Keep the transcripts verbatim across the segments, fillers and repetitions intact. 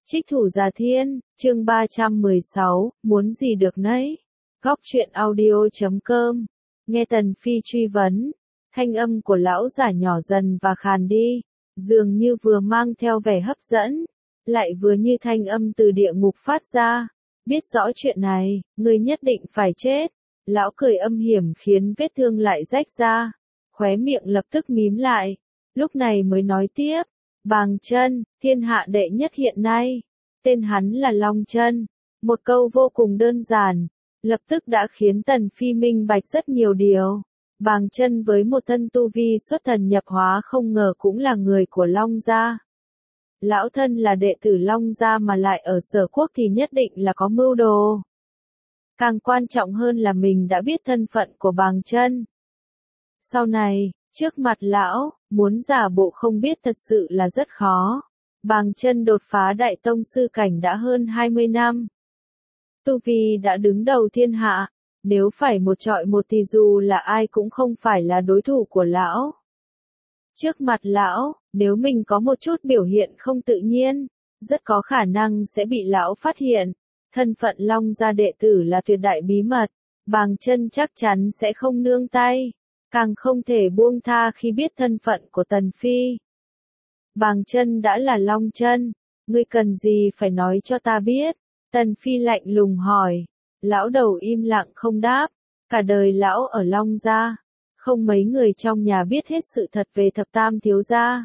Trích Thủ Già Thiên, chương ba trăm mười sáu, muốn gì được nấy. Góc truyện audio chấm com. Nghe Tần Phi truy vấn, thanh âm của lão giả nhỏ dần và khàn đi, dường như vừa mang theo vẻ hấp dẫn, lại vừa như thanh âm từ địa ngục phát ra. Biết rõ chuyện này, ngươi nhất định phải chết. Lão cười âm hiểm khiến vết thương lại rách ra, khóe miệng lập tức mím lại, lúc này mới nói tiếp. Bàng Chân, thiên hạ đệ nhất hiện nay, tên hắn là Long Chân. Một câu vô cùng đơn giản, lập tức đã khiến Tần Phi minh bạch rất nhiều điều. Bàng Chân với một thân tu vi xuất thần nhập hóa không ngờ cũng là người của Long gia. Lão thân là đệ tử Long gia mà lại ở Sở Quốc thì nhất định là có mưu đồ. Càng quan trọng hơn là mình đã biết thân phận của Bàng Chân. Sau này, trước mặt lão, muốn giả bộ không biết thật sự là rất khó. Bàng Chân đột phá đại tông sư cảnh đã hơn hai mươi năm. Tu vi đã đứng đầu thiên hạ, nếu phải một trọi một thì dù là ai cũng không phải là đối thủ của lão. Trước mặt lão, nếu mình có một chút biểu hiện không tự nhiên, rất có khả năng sẽ bị lão phát hiện. Thân phận Long gia đệ tử là tuyệt đại bí mật, Bàng Chân chắc chắn sẽ không nương tay, càng không thể buông tha khi biết thân phận của Tần Phi. Bàng Chân đã là Long Chân, ngươi cần gì phải nói cho ta biết? Tần Phi lạnh lùng hỏi. Lão đầu im lặng không đáp, cả đời lão ở Long gia, không mấy người trong nhà biết hết sự thật về thập tam thiếu gia.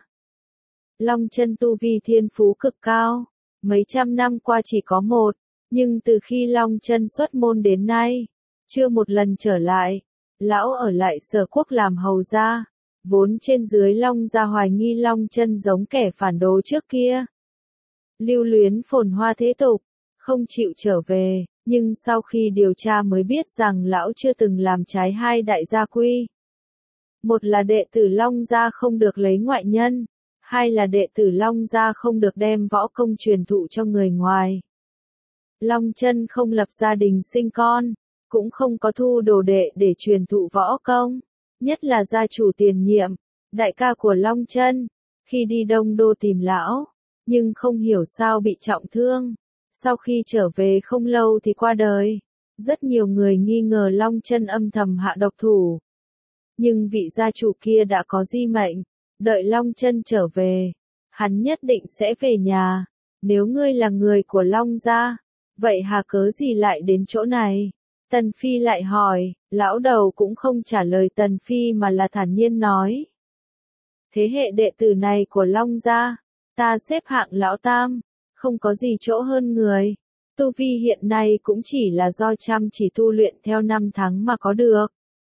Long Chân tu vi thiên phú cực cao, mấy trăm năm qua chỉ có một, nhưng từ khi Long Chân xuất môn đến nay, chưa một lần trở lại. Lão ở lại Sở Quốc làm hầu gia, vốn trên dưới Long gia hoài nghi Long Chân giống kẻ phản đồ trước kia. Lưu luyến phồn hoa thế tục, không chịu trở về, nhưng sau khi điều tra mới biết rằng lão chưa từng làm trái hai đại gia quy. Một là đệ tử Long gia không được lấy ngoại nhân, hai là đệ tử Long gia không được đem võ công truyền thụ cho người ngoài. Long Chân không lập gia đình sinh con, cũng không có thu đồ đệ để truyền thụ võ công, nhất là gia chủ tiền nhiệm, đại ca của Long Chân, khi đi Đông Đô tìm lão, nhưng không hiểu sao bị trọng thương, sau khi trở về không lâu thì qua đời. Rất nhiều người nghi ngờ Long Chân âm thầm hạ độc thủ. Nhưng vị gia chủ kia đã có di mệnh, đợi Long Chân trở về, hắn nhất định sẽ về nhà. Nếu ngươi là người của Long gia, vậy hà cớ gì lại đến chỗ này? Tần Phi lại hỏi, lão đầu cũng không trả lời Tần Phi mà là thản nhiên nói. Thế hệ đệ tử này của Long gia, ta xếp hạng lão tam, không có gì chỗ hơn người. Tu vi hiện nay cũng chỉ là do chăm chỉ tu luyện theo năm tháng mà có được.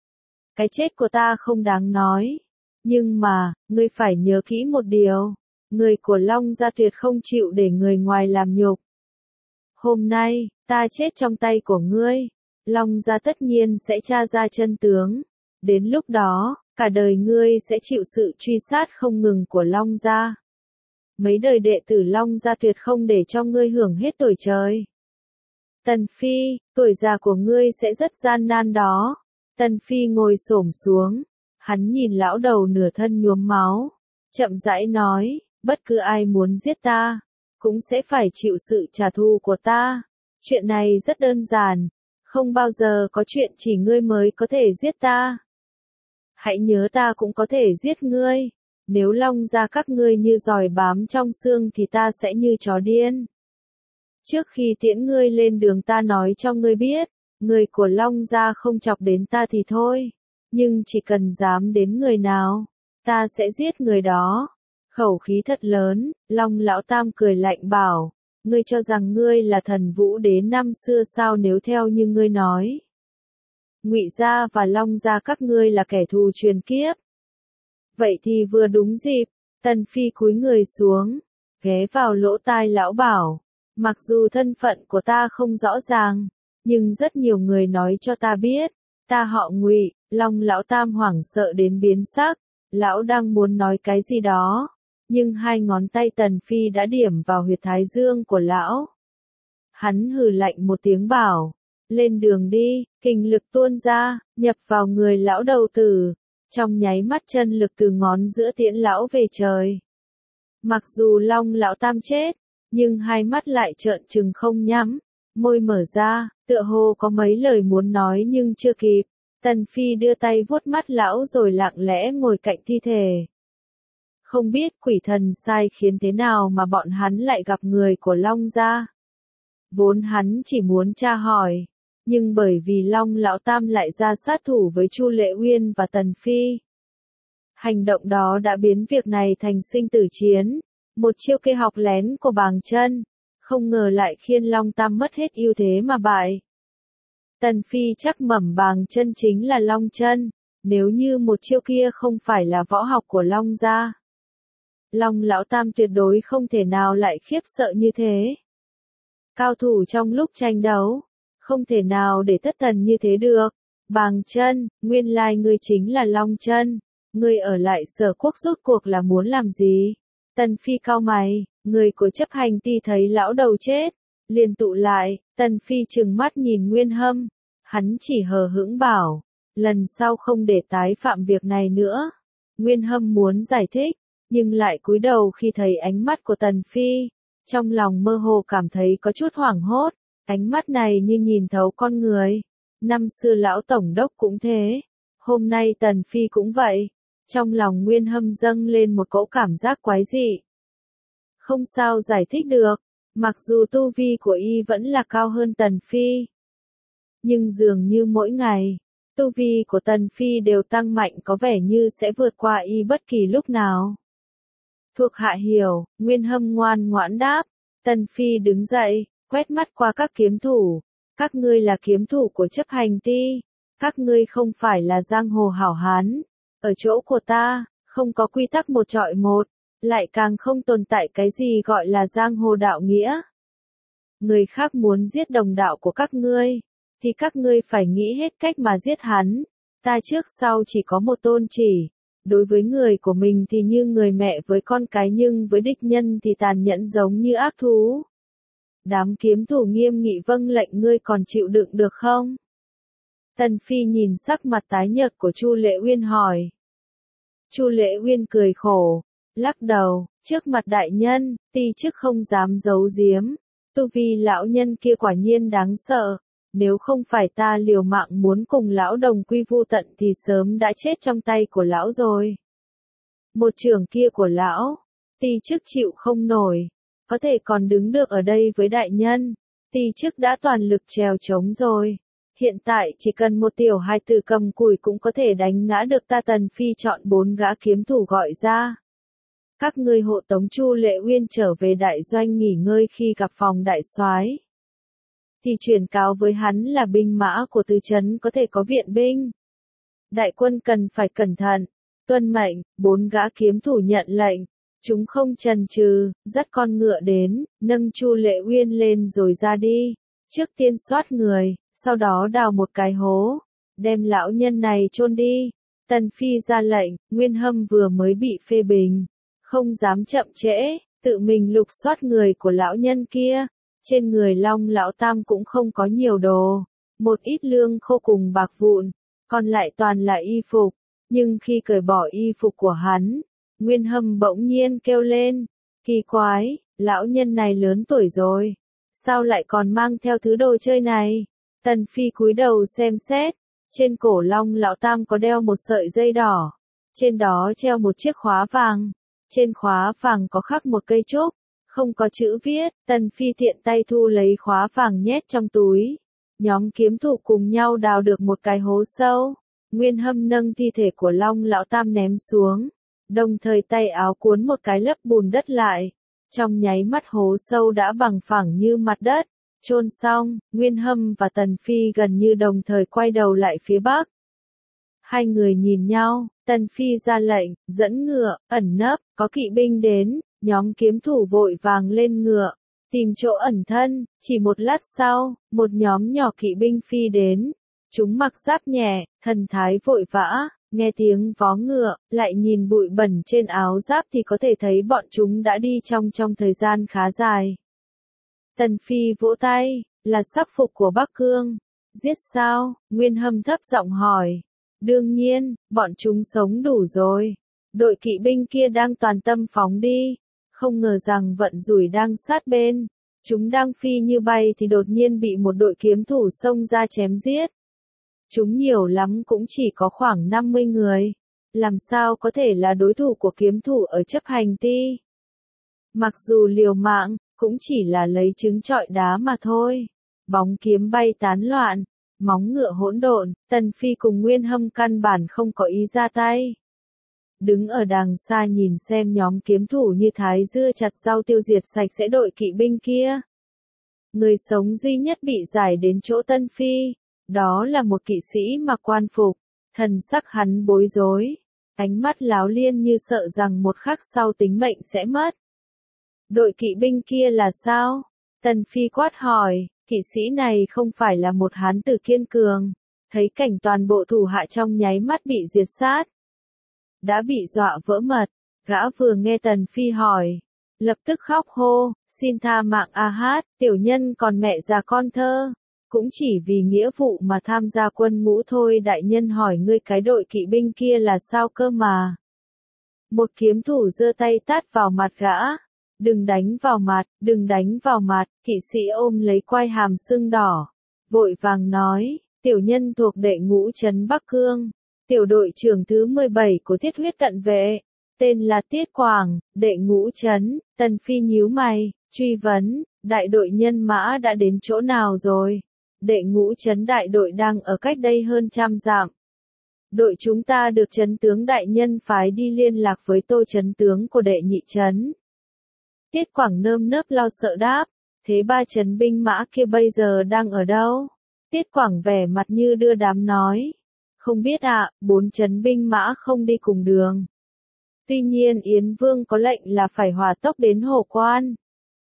Cái chết của ta không đáng nói. Nhưng mà, ngươi phải nhớ kỹ một điều. Người của Long gia tuyệt không chịu để người ngoài làm nhục. Hôm nay, ta chết trong tay của ngươi. Long gia tất nhiên sẽ tra ra chân tướng. Đến lúc đó, cả đời ngươi sẽ chịu sự truy sát không ngừng của Long gia. Mấy đời đệ tử Long gia tuyệt không để cho ngươi hưởng hết tuổi trời. Tần Phi, tuổi già của ngươi sẽ rất gian nan đó. Tần Phi ngồi xổm xuống, hắn nhìn lão đầu nửa thân nhuốm máu, chậm rãi nói, bất cứ ai muốn giết ta, cũng sẽ phải chịu sự trả thù của ta. Chuyện này rất đơn giản, không bao giờ có chuyện chỉ ngươi mới có thể giết ta. Hãy nhớ ta cũng có thể giết ngươi. Nếu Long gia các ngươi như giòi bám trong xương thì ta sẽ như chó điên. Trước khi tiễn ngươi lên đường ta nói cho ngươi biết, người của Long gia không chọc đến ta thì thôi, nhưng chỉ cần dám đến người nào, ta sẽ giết người đó. Khẩu khí thật lớn, Long lão tam cười lạnh bảo, ngươi cho rằng ngươi là thần vũ đế năm xưa sao nếu theo như ngươi nói. Ngụy gia và Long gia các ngươi là kẻ thù truyền kiếp. Vậy thì vừa đúng dịp, Tần Phi cúi người xuống, ghé vào lỗ tai lão bảo, mặc dù thân phận của ta không rõ ràng, nhưng rất nhiều người nói cho ta biết, ta họ Ngụy. Long lão tam hoảng sợ đến biến sắc, lão đang muốn nói cái gì đó, nhưng hai ngón tay Tần Phi đã điểm vào huyệt thái dương của lão. Hắn hừ lạnh một tiếng bảo, lên đường đi, kình lực tuôn ra, nhập vào người lão đầu tử. Trong nháy mắt chân lực từ ngón giữa tiễn lão về trời. Mặc dù Long lão tam chết, nhưng hai mắt lại trợn trừng không nhắm, môi mở ra, tựa hồ có mấy lời muốn nói nhưng chưa kịp. Tần Phi đưa tay vuốt mắt lão rồi lặng lẽ ngồi cạnh thi thể. Không biết quỷ thần sai khiến thế nào mà bọn hắn lại gặp người của Long gia. Vốn hắn chỉ muốn tra hỏi, nhưng bởi vì Long lão tam lại ra sát thủ với Chu Lệ Uyên và Tần Phi. Hành động đó đã biến việc này thành sinh tử chiến, một chiêu kê học lén của Bàng Chân, không ngờ lại khiến Long tam mất hết ưu thế mà bại. Tần Phi chắc mẩm Bàng Chân chính là Long Chân, nếu như một chiêu kia không phải là võ học của Long gia. Long lão tam tuyệt đối không thể nào lại khiếp sợ như thế. Cao thủ trong lúc tranh đấu, không thể nào để thất thần như thế được. Bàng Chân, nguyên lai ngươi chính là Long Chân, ngươi ở lại Sở Quốc rốt cuộc là muốn làm gì? Tần Phi cau mày, người của chấp hành ti thấy lão đầu chết, liền tụ lại. Tần Phi trừng mắt nhìn Nguyên Hâm, hắn chỉ hờ hững bảo, lần sau không để tái phạm việc này nữa. Nguyên Hâm muốn giải thích, nhưng lại cúi đầu khi thấy ánh mắt của Tần Phi, trong lòng mơ hồ cảm thấy có chút hoảng hốt, ánh mắt này như nhìn thấu con người. Năm xưa lão tổng đốc cũng thế, hôm nay Tần Phi cũng vậy, trong lòng Nguyên Hâm dâng lên một cỗ cảm giác quái dị. Không sao giải thích được, mặc dù tu vi của y vẫn là cao hơn Tần Phi, nhưng dường như mỗi ngày, tu vi của Tần Phi đều tăng mạnh, có vẻ như sẽ vượt qua y bất kỳ lúc nào. Thuộc hạ hiểu, Nguyên Hâm ngoan ngoãn đáp. Tần Phi đứng dậy, quét mắt qua các kiếm thủ. Các ngươi là kiếm thủ của chấp hành ti, các ngươi không phải là giang hồ hảo hán. Ở chỗ của ta, không có quy tắc một trọi một, lại càng không tồn tại cái gì gọi là giang hồ đạo nghĩa. Người khác muốn giết đồng đạo của các ngươi, thì các ngươi phải nghĩ hết cách mà giết hắn. Ta trước sau chỉ có một tôn chỉ. Đối với người của mình thì như người mẹ với con cái, nhưng với địch nhân thì tàn nhẫn giống như ác thú. Đám kiếm thủ nghiêm nghị vâng lệnh, ngươi còn chịu đựng được không? Tần Phi nhìn sắc mặt tái nhợt của Chu Lệ Uyên hỏi. Chu Lệ Uyên cười khổ, lắc đầu, trước mặt đại nhân, ti chức không dám giấu giếm. Tu vi lão nhân kia quả nhiên đáng sợ. Nếu không phải ta liều mạng muốn cùng lão đồng quy vu tận thì sớm đã chết trong tay của lão rồi. Một trưởng kia của lão, ti chức chịu không nổi, có thể còn đứng được ở đây với đại nhân, ti chức đã toàn lực trèo trống rồi. Hiện tại chỉ cần một tiểu hài tử cầm cùi cũng có thể đánh ngã được ta. Tần Phi chọn bốn gã kiếm thủ gọi ra. Các ngươi hộ tống Chu Lệ Uyên trở về đại doanh nghỉ ngơi, khi gặp phòng đại soái thì truyền cáo với hắn là binh mã của tứ trấn có thể có viện binh. Đại quân cần phải cẩn thận, tuân mệnh. Bốn gã kiếm thủ nhận lệnh, chúng không chần chừ, dắt con ngựa đến, nâng Chu Lệ Uyên lên rồi ra đi. Trước tiên soát người, sau đó đào một cái hố, đem lão nhân này chôn đi. Tần Phi ra lệnh. Nguyên Hâm vừa mới bị phê bình, không dám chậm trễ, tự mình lục soát người của lão nhân kia. Trên người Long lão tam cũng không có nhiều đồ, một ít lương khô cùng bạc vụn, còn lại toàn là y phục. Nhưng khi cởi bỏ y phục của hắn, Nguyên Hâm bỗng nhiên kêu lên, kỳ quái, lão nhân này lớn tuổi rồi, sao lại còn mang theo thứ đồ chơi này? Tần Phi cúi đầu xem xét, trên cổ Long lão tam có đeo một sợi dây đỏ, trên đó treo một chiếc khóa vàng, trên khóa vàng có khắc một cây trúc. Không có chữ viết. Tần Phi tiện tay thu lấy khóa vàng nhét trong túi. Nhóm kiếm thủ cùng nhau đào được một cái hố sâu. Nguyên Hâm nâng thi thể của Long lão tam ném xuống, đồng thời tay áo cuốn một cái lấp bùn đất lại. Trong nháy mắt hố sâu đã bằng phẳng như mặt đất. Chôn xong, Nguyên Hâm và Tần Phi gần như đồng thời quay đầu lại phía bắc. Hai người nhìn nhau, Tần Phi ra lệnh, dẫn ngựa, ẩn nấp, có kỵ binh đến. Nhóm kiếm thủ vội vàng lên ngựa, tìm chỗ ẩn thân. Chỉ một lát sau, một nhóm nhỏ kỵ binh phi đến. Chúng mặc giáp nhẹ, thần thái vội vã, nghe tiếng vó ngựa, lại nhìn bụi bẩn trên áo giáp thì có thể thấy bọn chúng đã đi trong trong thời gian khá dài. Tần Phi vỗ tay, là sắc phục của Bắc Cương. Giết sao? Nguyên Hâm thấp giọng hỏi. Đương nhiên, bọn chúng sống đủ rồi. Đội kỵ binh kia đang toàn tâm phóng đi. không ngờ rằng vận rủi đang sát bên. Chúng đang phi như bay thì đột nhiên bị một đội kiếm thủ xông ra chém giết. Chúng nhiều lắm cũng chỉ có khoảng năm mươi người. Làm sao có thể là đối thủ của kiếm thủ ở chấp hành ti? Mặc dù liều mạng, cũng chỉ là lấy trứng trọi đá mà thôi. Bóng kiếm bay tán loạn, móng ngựa hỗn độn, Tần Phi cùng Nguyên Hâm căn bản không có ý ra tay. Đứng ở đằng xa nhìn xem nhóm kiếm thủ như thái dưa chặt rau tiêu diệt sạch sẽ đội kỵ binh kia. Người sống duy nhất bị giải đến chỗ Tân Phi, đó là một kỵ sĩ mặc quan phục, thần sắc hắn bối rối, ánh mắt láo liên như sợ rằng một khắc sau tính mệnh sẽ mất. Đội kỵ binh kia là sao? Tần Phi quát hỏi, kỵ sĩ này không phải là một hán tử kiên cường, thấy cảnh toàn bộ thủ hạ trong nháy mắt bị diệt sát. Đã bị dọa vỡ mật, gã vừa nghe Tần Phi hỏi, lập tức khóc hô, xin tha mạng A Hát, tiểu nhân còn mẹ già con thơ, cũng chỉ vì nghĩa vụ mà tham gia quân ngũ thôi. Đại nhân hỏi ngươi cái đội kỵ binh kia là sao cơ mà? Một kiếm thủ giơ tay tát vào mặt gã, đừng đánh vào mặt, đừng đánh vào mặt, kỵ sĩ ôm lấy quai hàm sưng đỏ, vội vàng nói, tiểu nhân thuộc đệ ngũ trấn Bắc Cương, tiểu đội trưởng thứ mười bảy của Thiết Huyết Cận Vệ, tên là Tiết Quảng, đệ ngũ trấn. Tần Phi nhíu mày, truy vấn, đại đội nhân mã đã đến chỗ nào rồi? Đệ ngũ trấn đại đội đang ở cách đây hơn trăm dặm. Đội chúng ta được trấn tướng đại nhân phái đi liên lạc với Tô trấn tướng của đệ nhị trấn. Tiết Quảng nơm nớp lo sợ đáp, thế ba trấn binh mã kia bây giờ đang ở đâu? Tiết Quảng vẻ mặt như đưa đám nói, không biết ạ, à, bốn trấn binh mã không đi cùng đường. Tuy nhiên Yến Vương có lệnh là phải hỏa tốc đến Hồ Quan.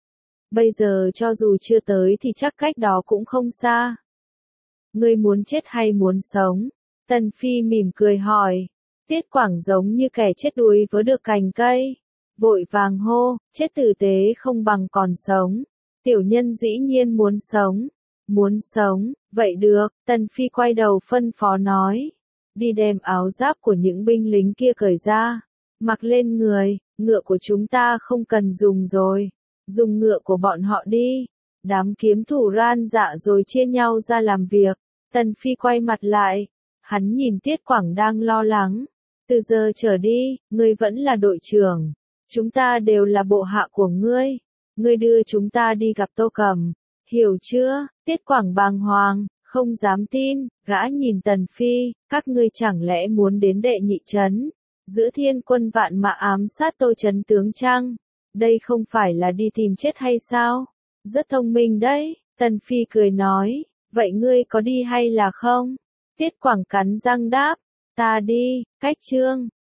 Bây giờ cho dù chưa tới thì chắc cách đó cũng không xa. Ngươi muốn chết hay muốn sống? Tần Phi mỉm cười hỏi. Tiết Quảng giống như kẻ chết đuối vớ được cành cây. Vội vàng hô, chết tử tế không bằng còn sống. Tiểu nhân dĩ nhiên muốn sống. Muốn sống, vậy được, Tần Phi quay đầu phân phó nói. Đi đem áo giáp của những binh lính kia cởi ra. Mặc lên người, ngựa của chúng ta không cần dùng rồi. Dùng ngựa của bọn họ đi. Đám kiếm thủ ran dạ rồi chia nhau ra làm việc. Tần Phi quay mặt lại. Hắn nhìn Tiết Quảng đang lo lắng. Từ giờ trở đi, ngươi vẫn là đội trưởng. Chúng ta đều là bộ hạ của ngươi. Ngươi đưa chúng ta đi gặp Tô Cầm. Hiểu chưa? Tiết Quảng bàng hoàng, không dám tin. Gã nhìn Tần Phi, các ngươi chẳng lẽ muốn đến đệ nhị trấn? Giữa thiên quân vạn mã ám sát Tô trấn tướng chăng? Đây không phải là đi tìm chết hay sao? Rất thông minh đấy, Tần Phi cười nói, vậy ngươi có đi hay là không? Tiết Quảng cắn răng đáp, ta đi, cách chương.